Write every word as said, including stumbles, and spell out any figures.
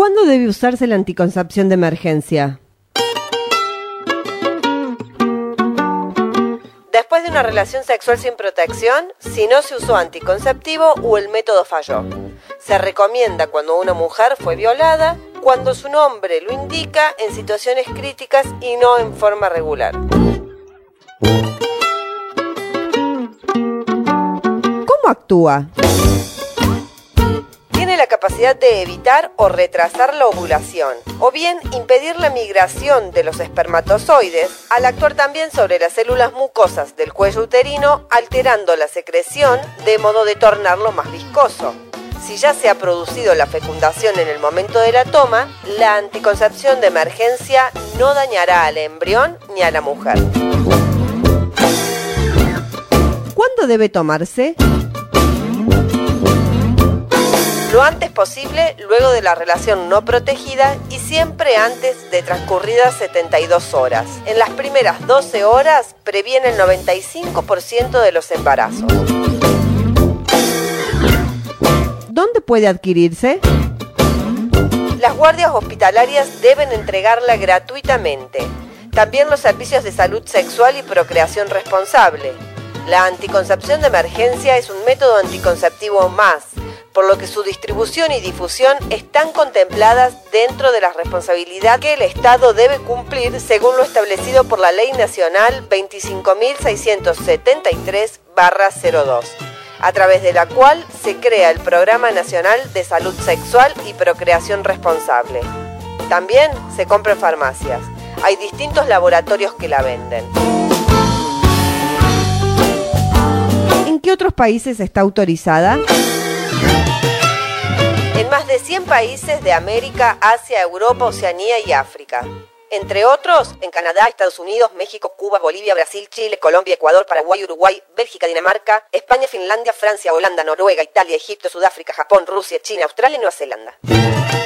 ¿Cuándo debe usarse la anticoncepción de emergencia? Después de una relación sexual sin protección, si no se usó anticonceptivo o el método falló. Se recomienda cuando una mujer fue violada, cuando su nombre lo indica, en situaciones críticas y no en forma regular. ¿Cómo actúa? Tiene la capacidad de evitar o retrasar la ovulación, o bien impedir la migración de los espermatozoides, al actuar también sobre las células mucosas del cuello uterino, alterando la secreción de modo de tornarlo más viscoso. Si ya se ha producido la fecundación en el momento de la toma, la anticoncepción de emergencia no dañará al embrión ni a la mujer. ¿Cuándo debe tomarse? Lo antes posible, luego de la relación no protegida y siempre antes de transcurridas setenta y dos horas. En las primeras doce horas previene el noventa y cinco por ciento de los embarazos. ¿Dónde puede adquirirse? Las guardias hospitalarias deben entregarla gratuitamente. También los servicios de salud sexual y procreación responsable. La anticoncepción de emergencia es un método anticonceptivo más, por lo que su distribución y difusión están contempladas dentro de la responsabilidad que el Estado debe cumplir según lo establecido por la Ley Nacional veinticinco mil seiscientos setenta y tres barra cero dos, a través de la cual se crea el Programa Nacional de Salud Sexual y Procreación Responsable. También se compra en farmacias. Hay distintos laboratorios que la venden. ¿En qué otros países está autorizada? En más de cien países de América, Asia, Europa, Oceanía y África. Entre otros, en Canadá, Estados Unidos, México, Cuba, Bolivia, Brasil, Chile, Colombia, Ecuador, Paraguay, Uruguay, Bélgica, Dinamarca, España, Finlandia, Francia, Holanda, Noruega, Italia, Egipto, Sudáfrica, Japón, Rusia, China, Australia y Nueva Zelanda.